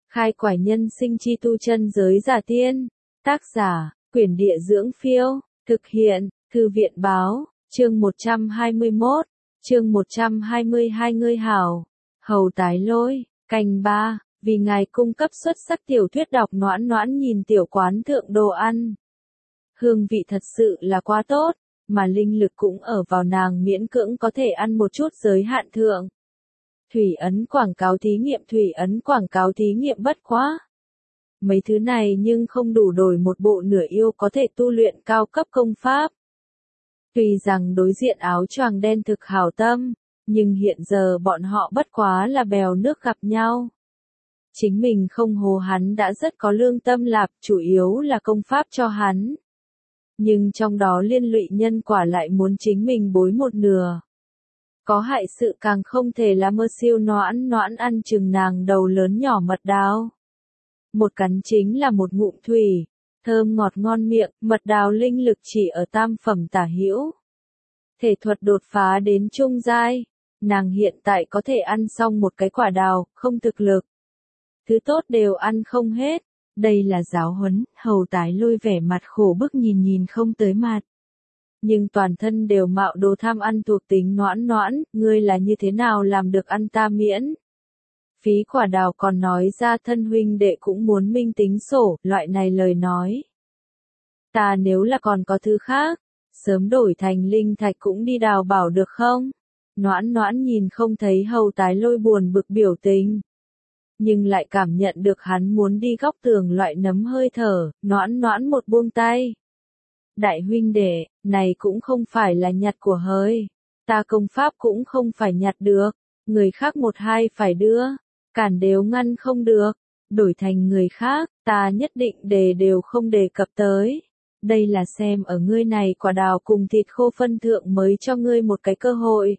Khai quải nhân sinh chi tu chân giới giả tiên. Tác giả, Quyển Địa Dưỡng Phiêu. Thực hiện, Thư viện Báo. Chương 121. Chương 122 ngươi hảo. Hầu tái lôi. Canh 3. Vì ngài cung cấp xuất sắc tiểu thuyết đọc noãn noãn nhìn tiểu quán thượng đồ ăn. Hương vị thật sự là quá tốt, mà linh lực cũng ở vào nàng miễn cưỡng có thể ăn một chút giới hạn thượng. Thủy ấn quảng cáo thí nghiệm, thủy ấn quảng cáo thí nghiệm bất quá. Mấy thứ này nhưng không đủ đổi một bộ nửa yêu có thể tu luyện cao cấp công pháp. Tuy rằng đối diện áo choàng đen thực hảo tâm, nhưng hiện giờ bọn họ bất quá là bèo nước gặp nhau. Chính mình không hồ hắn đã rất có lương tâm lạp, chủ yếu là công pháp cho hắn. Nhưng trong đó liên lụy nhân quả lại muốn chính mình bối một nửa. Có hại sự càng không thể là mơ siêu noãn noãn ăn chừng nàng đầu lớn nhỏ mật đào. Một cắn chính là một ngụm thủy, thơm ngọt ngon miệng, mật đào linh lực chỉ ở tam phẩm tả hữu. Thể thuật đột phá đến trung giai, nàng hiện tại có thể ăn xong một cái quả đào, không thực lực. Thứ tốt đều ăn không hết, đây là giáo huấn, hầu tái lôi vẻ mặt khổ bức nhìn không tới mặt. Nhưng toàn thân đều mạo đồ tham ăn thuộc tính noãn noãn, ngươi là như thế nào làm được ăn ta miễn. Phí quả đào còn nói ra thân huynh đệ cũng muốn minh tính sổ, loại này lời nói. Ta nếu là còn có thứ khác, sớm đổi thành linh thạch cũng đi đào bảo được không? Noãn noãn nhìn không thấy hầu tái lôi buồn bực biểu tình. Nhưng lại cảm nhận được hắn muốn đi góc tường loại nấm hơi thở, noãn noãn một buông tay. Đại huynh đệ, này cũng không phải là nhặt của hơi. Ta công pháp cũng không phải nhặt được. Người khác một hai phải đưa. Cản đều ngăn không được. Đổi thành người khác, ta nhất định đều không đề cập tới. Đây là xem ở ngươi này quả đào cùng thịt khô phân thượng mới cho ngươi một cái cơ hội.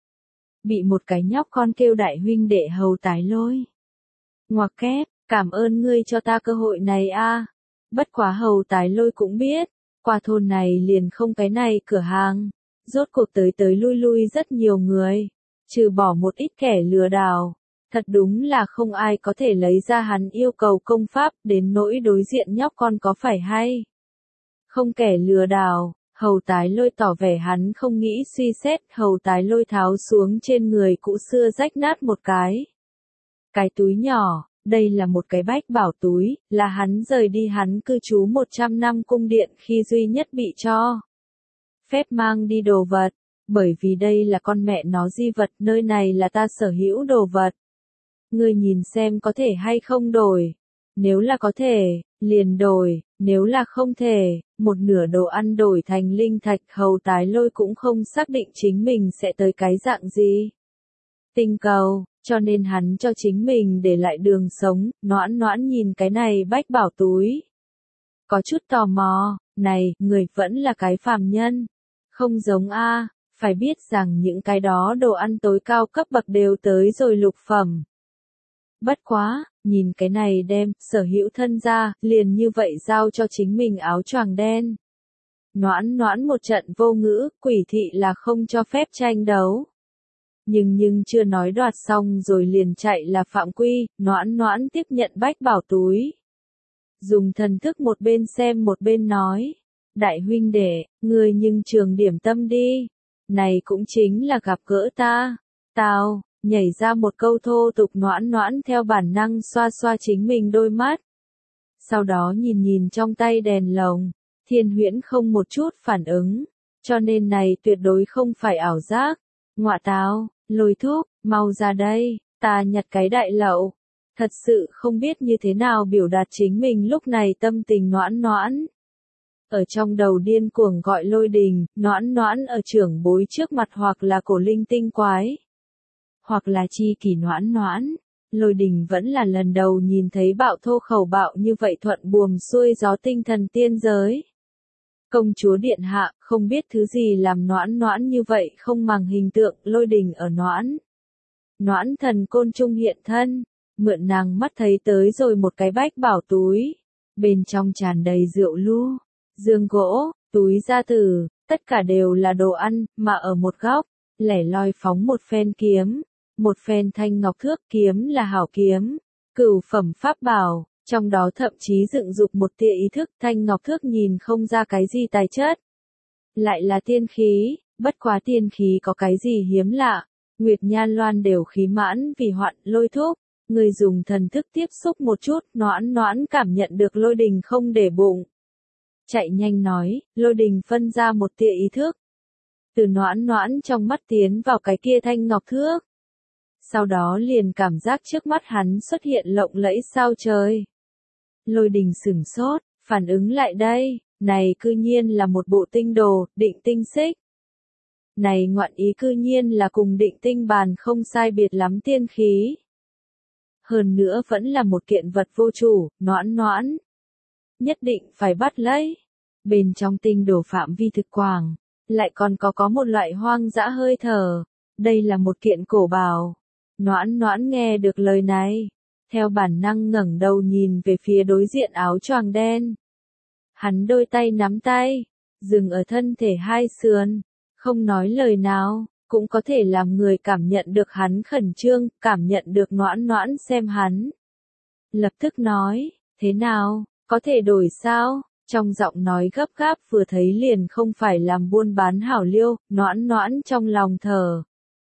Bị một cái nhóc con kêu đại huynh đệ hầu tái lôi. Ngoặc kép, cảm ơn ngươi cho ta cơ hội này a. Bất quá hầu tái lôi cũng biết. Qua thôn này liền không cái này cửa hàng, rốt cuộc tới lui rất nhiều người, trừ bỏ một ít kẻ lừa đảo, thật đúng là không ai có thể lấy ra hắn yêu cầu công pháp, đến nỗi đối diện nhóc con có phải hay không kẻ lừa đảo. Hầu tái lôi tỏ vẻ hắn không nghĩ suy xét, hầu tái lôi tháo xuống trên người cũ xưa rách nát một cái túi nhỏ. Đây là một cái bách bảo túi, là hắn rời đi hắn cư trú 100 năm cung điện khi duy nhất bị cho phép mang đi đồ vật, bởi vì đây là con mẹ nó di vật, nơi này là ta sở hữu đồ vật. Ngươi nhìn xem có thể hay không đổi, nếu là có thể, liền đổi, nếu là không thể, một nửa đồ ăn đổi thành linh thạch. Hầu tái lôi cũng không xác định chính mình sẽ tới cái dạng gì. Tinh cầu. Cho nên hắn cho chính mình để lại đường sống, noãn noãn nhìn cái này bách bảo túi. Có chút tò mò, này, người vẫn là cái phàm nhân. Không giống a, phải biết rằng những cái đó đồ ăn tối cao cấp bậc đều tới rồi lục phẩm. Bất quá, nhìn cái này đem, sở hữu thân ra, liền như vậy giao cho chính mình áo choàng đen. Noãn noãn một trận vô ngữ, quỷ thị là không cho phép tranh đấu. Nhưng chưa nói đoạt xong rồi liền chạy là phạm quy, noãn noãn tiếp nhận bách bảo túi. Dùng thần thức một bên xem một bên nói. Đại huynh đệ, ngươi nhưng trường điểm tâm đi. Này cũng chính là gặp gỡ ta. Tao, nhảy ra một câu thô tục, noãn noãn theo bản năng xoa xoa chính mình đôi mắt. Sau đó nhìn trong tay đèn lồng, Thiên Huyễn không một chút phản ứng. Cho nên này tuyệt đối không phải ảo giác. Ngọa táo, lôi thúc, mau ra đây, ta nhặt cái đại lậu. Thật sự không biết như thế nào biểu đạt chính mình lúc này tâm tình noãn noãn. Ở trong đầu điên cuồng gọi lôi đình, noãn noãn ở trưởng bối trước mặt hoặc là cổ linh tinh quái. Hoặc là chi kỷ noãn noãn. Lôi đình vẫn là lần đầu nhìn thấy bạo thô khẩu bạo như vậy thuận buồm xuôi gió tinh thần tiên giới. Công chúa điện hạ, không biết thứ gì làm noãn noãn như vậy không màng hình tượng, lôi đình ở noãn. Noãn thần côn trung hiện thân, mượn nàng mắt thấy tới rồi một cái bách bảo túi. Bên trong tràn đầy rượu lu, dương gỗ, túi gia tử, tất cả đều là đồ ăn, mà ở một góc, lẻ loi phóng một phen kiếm. Một phen thanh ngọc thước, kiếm là hảo kiếm. cửu phẩm pháp bảo, trong đó thậm chí dựng dục một tia ý thức. Thanh ngọc thước nhìn không ra cái gì tài chất, lại là tiên khí, bất quá tiên khí có cái gì hiếm lạ. Nguyệt Nhan Loan đều khí mãn vì hoạn lôi thúc, người dùng thần thức tiếp xúc một chút, Noãn Noãn cảm nhận được Lôi Đình không để bụng. Chạy nhanh nói, Lôi Đình phân ra một tia ý thức, từ Noãn Noãn trong mắt tiến vào cái kia thanh ngọc thước. Sau đó liền cảm giác trước mắt hắn xuất hiện lộng lẫy sao trời. Lôi Đình sửng sốt, phản ứng lại đây, này cư nhiên là một bộ tinh đồ, định tinh xích. Này ngoạn ý cư nhiên là cùng định tinh bàn không sai biệt lắm tiên khí. Hơn nữa vẫn là một kiện vật vô chủ, Noãn Noãn nhất định phải bắt lấy. Bên trong tinh đồ phạm vi thực quảng, lại còn có một loại hoang dã hơi thở. Đây là một kiện cổ bảo. Noãn Noãn nghe được lời này, theo bản năng ngẩng đầu nhìn về phía đối diện áo choàng đen. Hắn đôi tay nắm tay, dừng ở thân thể hai sườn, không nói lời nào, cũng có thể làm người cảm nhận được hắn khẩn trương, cảm nhận được Noãn Noãn xem hắn. Lập tức nói, thế nào, có thể đổi sao? Trong giọng nói gấp gáp vừa thấy liền không phải làm buôn bán hảo liêu. Noãn Noãn trong lòng thở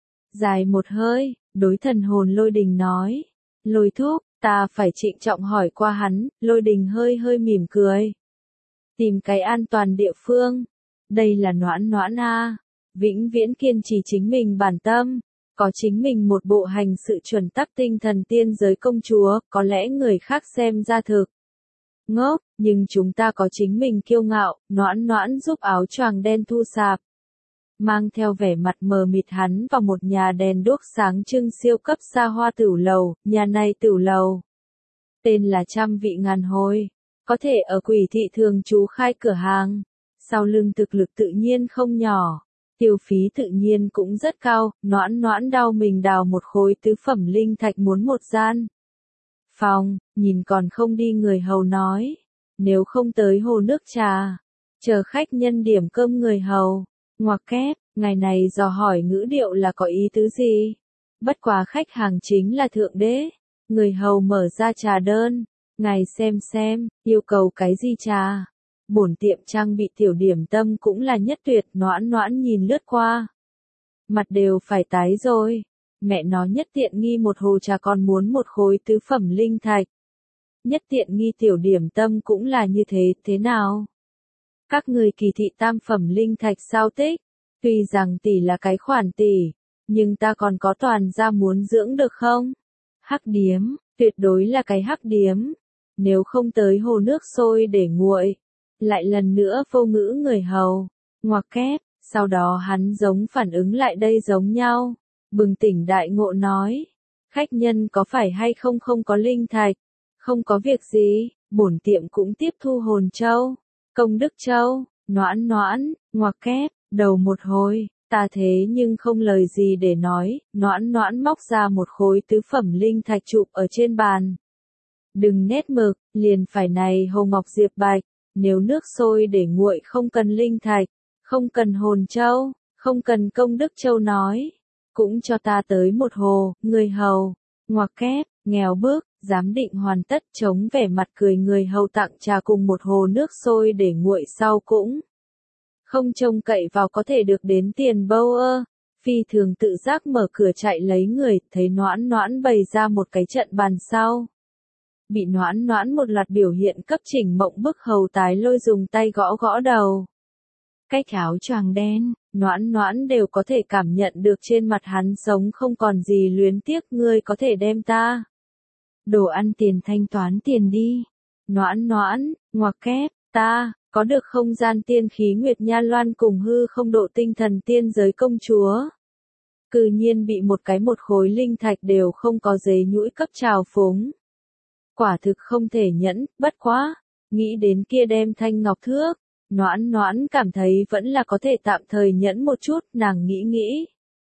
dài một hơi, đối thần hồn Lôi Đình nói, Lôi thúc, ta phải trịnh trọng hỏi qua hắn. Lôi Đình hơi hơi mỉm cười, tìm cái an toàn địa phương. Đây là Noãn Noãn a, vĩnh viễn kiên trì chính mình bản tâm, có chính mình một bộ hành sự chuẩn tắc tinh thần tiên giới công chúa. Có lẽ người khác xem ra thực ngốc, nhưng chúng ta có chính mình kiêu ngạo. Noãn Noãn giúp áo choàng đen thu sạp, mang theo vẻ mặt mờ mịt hắn vào một nhà đèn đuốc sáng trưng siêu cấp xa hoa tửu lầu. Nhà này tửu lầu tên là Trăm Vị Ngàn Hồi, có thể ở Quỷ thị thường trú khai cửa hàng, sau lưng thực lực tự nhiên không nhỏ, tiêu phí tự nhiên cũng rất cao. Noãn Noãn đau mình đào một khối tứ phẩm linh thạch muốn một gian phòng, nhìn còn không đi người hầu nói, nếu không tới hồ nước trà, chờ khách nhân điểm cơm người hầu. Ngoặc kép, ngày này dò hỏi ngữ điệu là có ý tứ gì? Bất quá khách hàng chính là thượng đế. Người hầu mở ra trà đơn, ngài xem, yêu cầu cái gì trà? Bổn tiệm trang bị tiểu điểm tâm cũng là nhất tuyệt. Noãn Noãn nhìn lướt qua, mặt đều phải tái rồi. Mẹ nó nhất tiện nghi một hồ trà còn muốn một khối tứ phẩm linh thạch. Nhất tiện nghi tiểu điểm tâm cũng là như thế, thế nào? Các người kỳ thị tam phẩm linh thạch sao tích? Tuy rằng tỷ là cái khoản tỷ, nhưng ta còn có toàn gia muốn dưỡng được không? Hắc điếm, tuyệt đối là cái hắc điếm. Nếu không tới hồ nước sôi để nguội. Lại lần nữa vô ngữ người hầu. Ngoặc kép, sau đó hắn giống phản ứng lại đây giống nhau. Bừng tỉnh đại ngộ nói, khách nhân có phải hay không có linh thạch? Không có việc gì, bổn tiệm cũng tiếp thu hồn châu, công đức châu. Noãn Noãn, ngoặc kép, đầu một hồi, ta thế nhưng không lời gì để nói. Noãn Noãn móc ra một khối tứ phẩm linh thạch chụp ở trên bàn. Đừng nét mực, liền phải này Hồ Ngọc Diệp Bạch, nếu nước sôi để nguội không cần linh thạch, không cần hồn châu, không cần công đức châu nói, cũng cho ta tới một hồ. Người hầu, ngoặc kép, nghèo bước, giám định hoàn tất, chống vẻ mặt cười người hầu tặng trà cùng một hồ nước sôi để nguội sau cũng không trông cậy vào có thể được đến tiền bâu ơ. Phi thường tự giác mở cửa chạy lấy người, thấy Noãn Noãn bày ra một cái trận bàn sau. Bị Noãn Noãn một loạt biểu hiện cấp chỉnh mộng bức hầu tái lôi dùng tay gõ gõ đầu. Cách áo choàng đen, Noãn Noãn đều có thể cảm nhận được trên mặt hắn sống không còn gì luyến tiếc. Ngươi có thể đem ta đồ ăn tiền thanh toán tiền đi. Noãn Noãn, ngoặc kép, ta có được không gian tiên khí Nguyệt Nha Loan cùng hư không độ tinh thần tiên giới công chúa. Cư nhiên bị một khối linh thạch đều không có giấy nhũi cấp trào phúng. Quả thực không thể nhẫn. Bất quá, nghĩ đến kia đem thanh ngọc thước, Noãn Noãn cảm thấy vẫn là có thể tạm thời nhẫn một chút. Nàng nghĩ,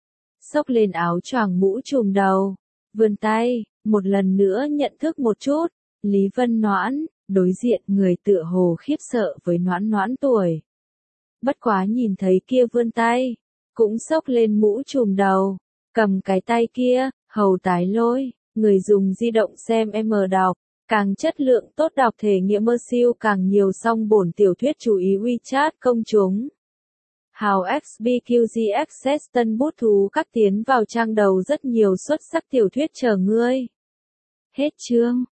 xốc lên áo choàng mũ trùm đầu, vươn tay, một lần nữa nhận thức một chút. Lý Vân Noãn, đối diện người tựa hồ khiếp sợ với Noãn Noãn tuổi. Bất quá nhìn thấy kia vươn tay, cũng xốc lên mũ trùm đầu, cầm cái tay kia, hầu tái lôi, Người dùng di động xem M đọc, càng chất lượng tốt đọc thể nghiệm siêu càng nhiều song bổn tiểu thuyết chú ý WeChat công chúng. Hào XBQG Access tân bút thú các tiến vào trang đầu rất nhiều xuất sắc tiểu thuyết chờ ngươi. Hết chương.